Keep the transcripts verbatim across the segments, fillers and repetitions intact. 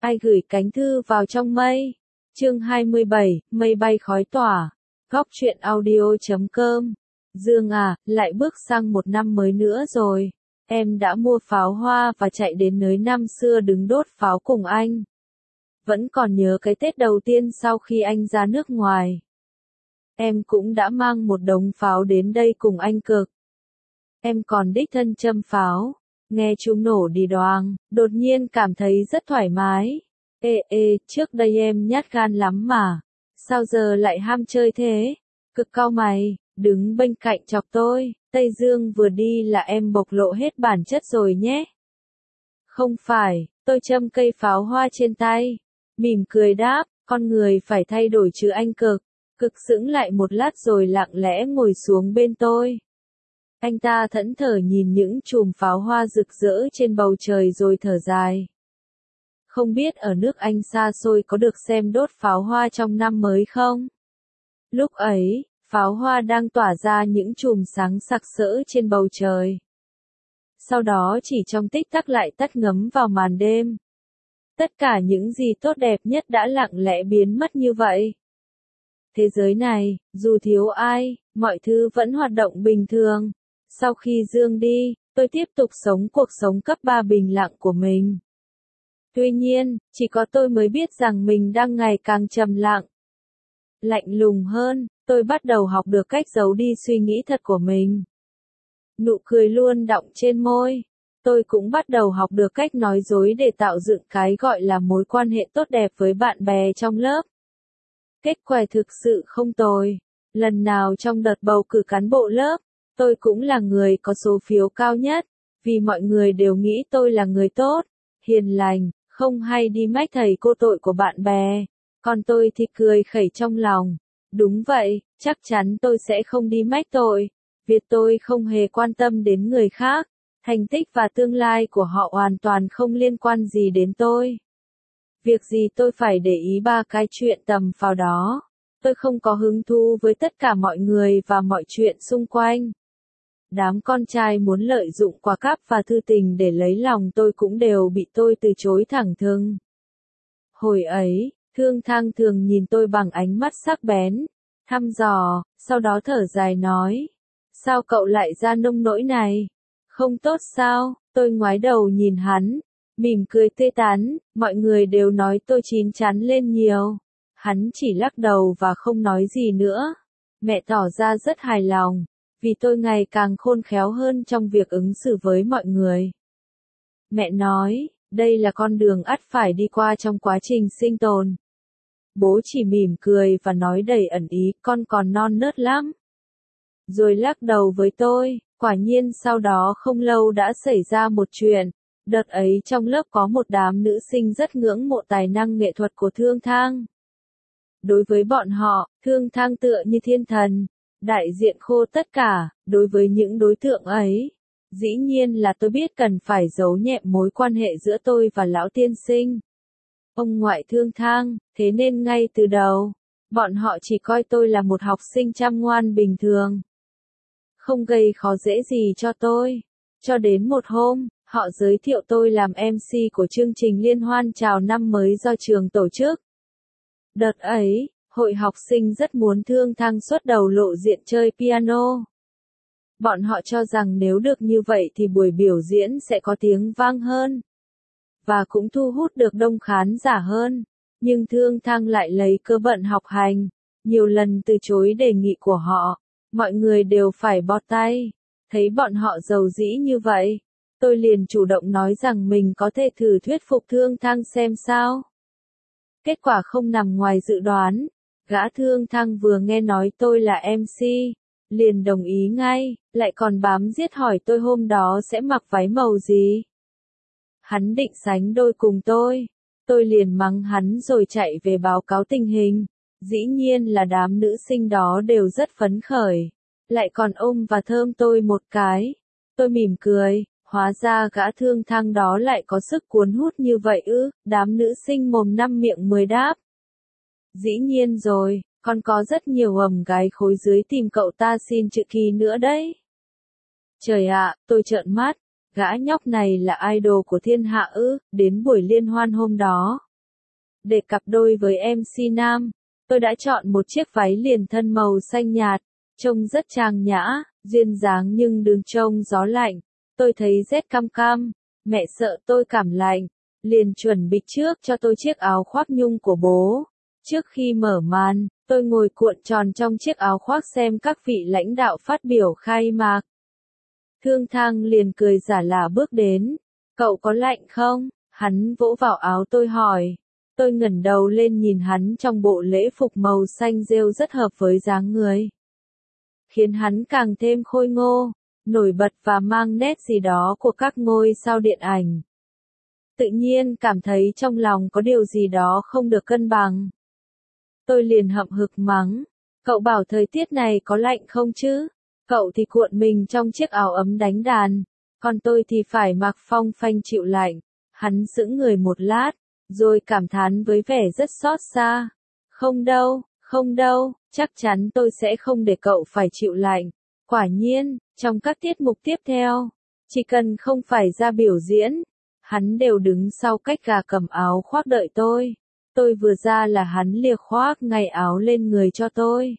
Ai gửi cánh thư vào trong mây? Chương hai mươi bảy, mây bay khói tỏa. Góc truyện audio chấm com. Dương à, lại bước sang một năm mới nữa rồi. Em đã mua pháo hoa và chạy đến nơi năm xưa đứng đốt pháo cùng anh. Vẫn còn nhớ cái Tết đầu tiên sau khi anh ra nước ngoài. Em cũng đã mang một đống pháo đến đây cùng anh cực. Em còn đích thân châm pháo. Nghe chúng nổ đi đoàng, đột nhiên cảm thấy rất thoải mái. Ê ê, trước đây em nhát gan lắm mà. Sao giờ lại ham chơi thế? Cực cau mày, đứng bên cạnh chọc tôi. Tây Dương vừa đi là em bộc lộ hết bản chất rồi nhé. Không phải, tôi châm cây pháo hoa trên tay. Mỉm cười đáp, con người phải thay đổi chứ anh cực. Cực sững lại một lát rồi lặng lẽ ngồi xuống bên tôi. Anh ta thẫn thờ nhìn những chùm pháo hoa rực rỡ trên bầu trời rồi thở dài. Không biết ở nước Anh xa xôi có được xem đốt pháo hoa trong năm mới không? Lúc ấy, pháo hoa đang tỏa ra những chùm sáng sặc sỡ trên bầu trời. Sau đó chỉ trong tích tắc lại tắt ngấm vào màn đêm. Tất cả những gì tốt đẹp nhất đã lặng lẽ biến mất như vậy. Thế giới này, dù thiếu ai, mọi thứ vẫn hoạt động bình thường. Sau khi Dương đi, tôi tiếp tục sống cuộc sống cấp ba bình lặng của mình. Tuy nhiên, chỉ có tôi mới biết rằng mình đang ngày càng trầm lặng. Lạnh lùng hơn, tôi bắt đầu học được cách giấu đi suy nghĩ thật của mình. Nụ cười luôn đọng trên môi. Tôi cũng bắt đầu học được cách nói dối để tạo dựng cái gọi là mối quan hệ tốt đẹp với bạn bè trong lớp. Kết quả thực sự không tồi. Lần nào trong đợt bầu cử cán bộ lớp, tôi cũng là người có số phiếu cao nhất, vì mọi người đều nghĩ tôi là người tốt, hiền lành, không hay đi mách thầy cô tội của bạn bè. Còn tôi thì cười khẩy trong lòng. Đúng vậy, chắc chắn tôi sẽ không đi mách tội. Việc tôi không hề quan tâm đến người khác. Thành tích và tương lai của họ hoàn toàn không liên quan gì đến tôi. Việc gì tôi phải để ý ba cái chuyện tầm phào đó. Tôi không có hứng thú với tất cả mọi người và mọi chuyện xung quanh. Đám con trai muốn lợi dụng quà cáp và thư tình để lấy lòng tôi cũng đều bị tôi từ chối thẳng thừng. Hồi ấy, Thương Thang thường nhìn tôi bằng ánh mắt sắc bén, thăm dò, sau đó thở dài nói. Sao cậu lại ra nông nỗi này? Không tốt sao? Tôi ngoái đầu nhìn hắn, mỉm cười tươi tắn, mọi người đều nói tôi chín chắn lên nhiều. Hắn chỉ lắc đầu và không nói gì nữa. Mẹ tỏ ra rất hài lòng, vì tôi ngày càng khôn khéo hơn trong việc ứng xử với mọi người. Mẹ nói, đây là con đường ắt phải đi qua trong quá trình sinh tồn. Bố chỉ mỉm cười và nói đầy ẩn ý, con còn non nớt lắm. Rồi lắc đầu với tôi, quả nhiên sau đó không lâu đã xảy ra một chuyện. Đợt ấy trong lớp có một đám nữ sinh rất ngưỡng mộ tài năng nghệ thuật của Thương Thang. Đối với bọn họ, Thương Thang tựa như thiên thần, đại diện khô tất cả. Đối với những đối tượng ấy, dĩ nhiên là tôi biết cần phải giấu nhẹm mối quan hệ giữa tôi và lão tiên sinh, ông ngoại Thương Thang. Thế nên ngay từ đầu, bọn họ chỉ coi tôi là một học sinh chăm ngoan bình thường, không gây khó dễ gì cho tôi. Cho đến một hôm, họ giới thiệu tôi làm em xê của chương trình liên hoan chào năm mới do trường tổ chức. Đợt ấy, hội học sinh rất muốn Thương Thang xuất đầu lộ diện chơi piano. Bọn họ cho rằng nếu được như vậy thì buổi biểu diễn sẽ có tiếng vang hơn, và cũng thu hút được đông khán giả hơn. Nhưng Thương Thang lại lấy cớ bận học hành, nhiều lần từ chối đề nghị của họ. Mọi người đều phải bó tay. Thấy bọn họ giàu dĩ như vậy, tôi liền chủ động nói rằng mình có thể thử thuyết phục Thương Thang xem sao. Kết quả không nằm ngoài dự đoán. Gã Thương Thang vừa nghe nói tôi là em xê, liền đồng ý ngay, lại còn bám giết hỏi tôi hôm đó sẽ mặc váy màu gì. Hắn định sánh đôi cùng tôi. Tôi liền mắng hắn rồi chạy về báo cáo tình hình. Dĩ nhiên là đám nữ sinh đó đều rất phấn khởi, lại còn ôm và thơm tôi một cái. Tôi mỉm cười, hóa ra gã Thương Thang đó lại có sức cuốn hút như vậy ư. Đám nữ sinh mồm năm miệng mười đáp. Dĩ nhiên rồi, còn có rất nhiều ầm gái khối dưới tìm cậu ta xin chữ ký nữa đấy. Trời ạ, tôi trợn mắt, gã nhóc này là idol của thiên hạ ư. Đến buổi liên hoan hôm đó, Để cặp đôi với em xê nam, tôi đã chọn một chiếc váy liền thân màu xanh nhạt, trông rất trang nhã, duyên dáng nhưng đường trông gió lạnh. Tôi thấy rét cam cam, mẹ sợ tôi cảm lạnh, liền chuẩn bị trước cho tôi chiếc áo khoác nhung của bố. Trước khi mở màn, tôi ngồi cuộn tròn trong chiếc áo khoác xem các vị lãnh đạo phát biểu khai mạc. Thương Thang liền cười giả lả bước đến. Cậu có lạnh không? Hắn vỗ vào áo tôi hỏi. Tôi ngẩng đầu lên nhìn hắn trong bộ lễ phục màu xanh rêu rất hợp với dáng người. Khiến hắn càng thêm khôi ngô, nổi bật và mang nét gì đó của các ngôi sao điện ảnh. Tự nhiên cảm thấy trong lòng có điều gì đó không được cân bằng. Tôi liền hậm hực mắng. Cậu bảo thời tiết này có lạnh không chứ? Cậu thì cuộn mình trong chiếc áo ấm đánh đàn, còn tôi thì phải mặc phong phanh chịu lạnh. Hắn sững người một lát, rồi cảm thán với vẻ rất xót xa. Không đâu, không đâu, chắc chắn tôi sẽ không để cậu phải chịu lạnh. Quả nhiên, trong các tiết mục tiếp theo, chỉ cần không phải ra biểu diễn, hắn đều đứng sau cách gà cầm áo khoác đợi tôi. Tôi vừa ra là hắn lìa khoác ngay áo lên người cho tôi.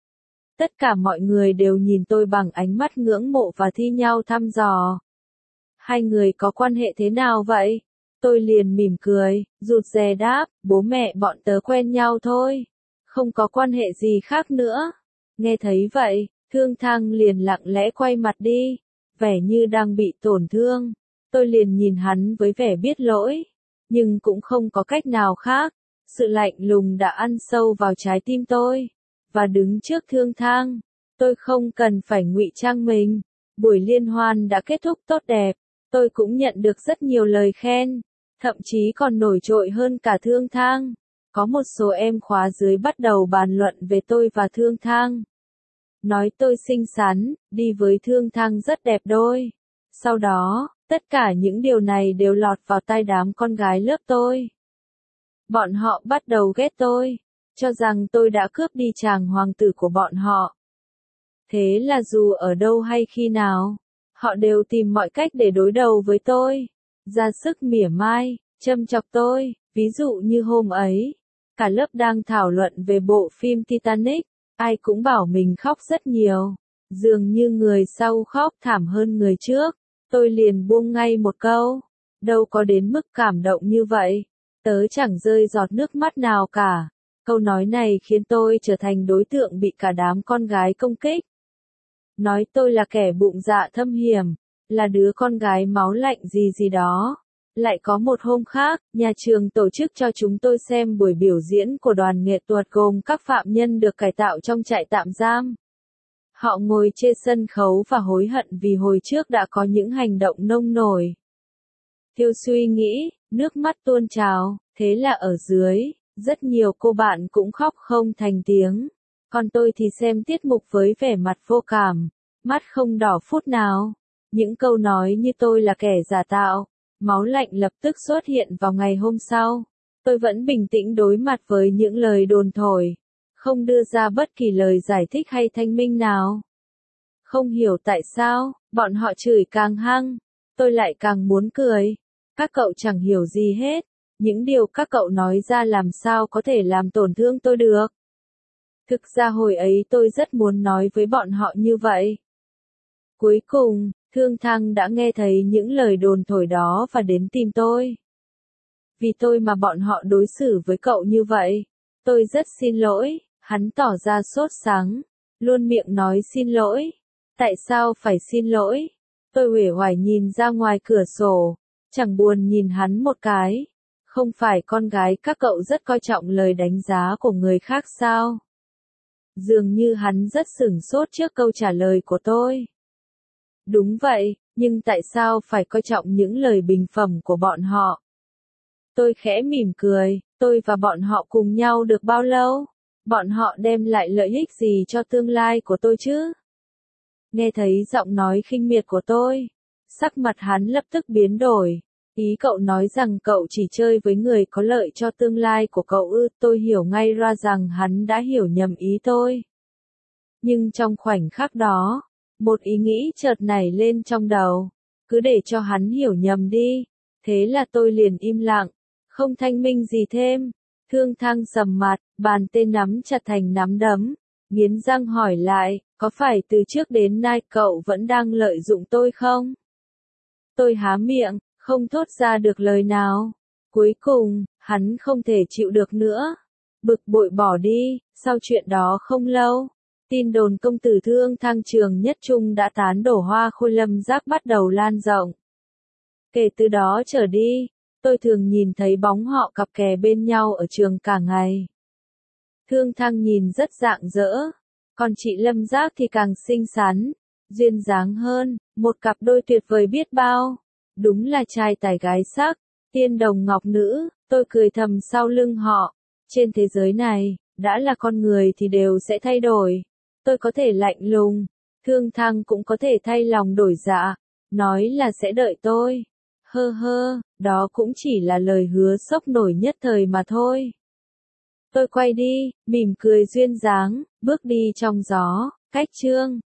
Tất cả mọi người đều nhìn tôi bằng ánh mắt ngưỡng mộ và thi nhau thăm dò. Hai người có quan hệ thế nào vậy? Tôi liền mỉm cười, rụt rè đáp, bố mẹ bọn tớ quen nhau thôi. Không có quan hệ gì khác nữa. Nghe thấy vậy, Thương Thang liền lặng lẽ quay mặt đi, vẻ như đang bị tổn thương. Tôi liền nhìn hắn với vẻ biết lỗi, nhưng cũng không có cách nào khác. Sự lạnh lùng đã ăn sâu vào trái tim tôi. Và đứng trước Thương Thang, tôi không cần phải ngụy trang mình. Buổi liên hoan đã kết thúc tốt đẹp. Tôi cũng nhận được rất nhiều lời khen, thậm chí còn nổi trội hơn cả Thương Thang. Có một số em khóa dưới bắt đầu bàn luận về tôi và Thương Thang. Nói tôi xinh xắn, đi với Thương Thang rất đẹp đôi. Sau đó, tất cả những điều này đều lọt vào tai đám con gái lớp tôi. Bọn họ bắt đầu ghét tôi, cho rằng tôi đã cướp đi chàng hoàng tử của bọn họ. Thế là dù ở đâu hay khi nào, họ đều tìm mọi cách để đối đầu với tôi, ra sức mỉa mai, châm chọc tôi. Ví dụ như hôm ấy, cả lớp đang thảo luận về bộ phim Titanic, ai cũng bảo mình khóc rất nhiều, dường như người sau khóc thảm hơn người trước. Tôi liền buông ngay một câu, đâu có đến mức cảm động như vậy, tớ chẳng rơi giọt nước mắt nào cả. Câu nói này khiến tôi trở thành đối tượng bị cả đám con gái công kích. Nói tôi là kẻ bụng dạ thâm hiểm, là đứa con gái máu lạnh gì gì đó. Lại có một hôm khác, nhà trường tổ chức cho chúng tôi xem buổi biểu diễn của đoàn nghệ thuật gồm các phạm nhân được cải tạo trong trại tạm giam. Họ ngồi trên sân khấu và hối hận vì hồi trước đã có những hành động nông nổi. Thiêu suy nghĩ, nước mắt tuôn trào, thế là ở dưới, rất nhiều cô bạn cũng khóc không thành tiếng. Còn tôi thì xem tiết mục với vẻ mặt vô cảm, mắt không đỏ phút nào. Những câu nói như tôi là kẻ giả tạo, máu lạnh lập tức xuất hiện vào ngày hôm sau. Tôi vẫn bình tĩnh đối mặt với những lời đồn thổi, không đưa ra bất kỳ lời giải thích hay thanh minh nào. Không hiểu tại sao, bọn họ chửi càng hăng, tôi lại càng muốn cười. Các cậu chẳng hiểu gì hết, những điều các cậu nói ra làm sao có thể làm tổn thương tôi được. Thực ra hồi ấy tôi rất muốn nói với bọn họ như vậy. Cuối cùng, Thương Thang đã nghe thấy những lời đồn thổi đó và đến tìm tôi. Vì tôi mà bọn họ đối xử với cậu như vậy. Tôi rất xin lỗi, hắn tỏ ra sốt sắng, luôn miệng nói xin lỗi. Tại sao phải xin lỗi? Tôi uể oải nhìn ra ngoài cửa sổ, chẳng buồn nhìn hắn một cái. Không phải con gái các cậu rất coi trọng lời đánh giá của người khác sao? Dường như hắn rất sửng sốt trước câu trả lời của tôi. Đúng vậy, nhưng tại sao phải coi trọng những lời bình phẩm của bọn họ? Tôi khẽ mỉm cười, tôi và bọn họ cùng nhau được bao lâu? Bọn họ đem lại lợi ích gì cho tương lai của tôi chứ? Nghe thấy giọng nói khinh miệt của tôi, sắc mặt hắn lập tức biến đổi. Ý cậu nói rằng cậu chỉ chơi với người có lợi cho tương lai của cậu ư? Tôi hiểu ngay ra rằng hắn đã hiểu nhầm ý tôi. Nhưng trong khoảnh khắc đó, một ý nghĩ chợt nảy lên trong đầu. Cứ để cho hắn hiểu nhầm đi. Thế là tôi liền im lặng, không thanh minh gì thêm. Thương Thăng sầm mặt, bàn tay nắm chặt thành nắm đấm, nghiến răng hỏi lại, có phải từ trước đến nay cậu vẫn đang lợi dụng tôi không? Tôi há miệng, không thốt ra được lời nào. Cuối cùng, hắn không thể chịu được nữa. Bực bội bỏ đi, sau chuyện đó không lâu. Tin đồn công tử Thương Thăng Trường Nhất Trung đã tán đổ Hoa Khôi Lâm Giác bắt đầu lan rộng. Kể từ đó trở đi, tôi thường nhìn thấy bóng họ cặp kè bên nhau ở trường cả ngày. Thương Thăng nhìn rất rạng rỡ, còn chị Lâm Giác thì càng xinh xắn, duyên dáng hơn, một cặp đôi tuyệt vời biết bao. Đúng là trai tài gái sắc, tiên đồng ngọc nữ, tôi cười thầm sau lưng họ. Trên thế giới này, đã là con người thì đều sẽ thay đổi. Tôi có thể lạnh lùng, Thương Thăng cũng có thể thay lòng đổi dạ, nói là sẽ đợi tôi. Hơ hơ, đó cũng chỉ là lời hứa sốc nổi nhất thời mà thôi. Tôi quay đi, mỉm cười duyên dáng, bước đi trong gió, cách chương.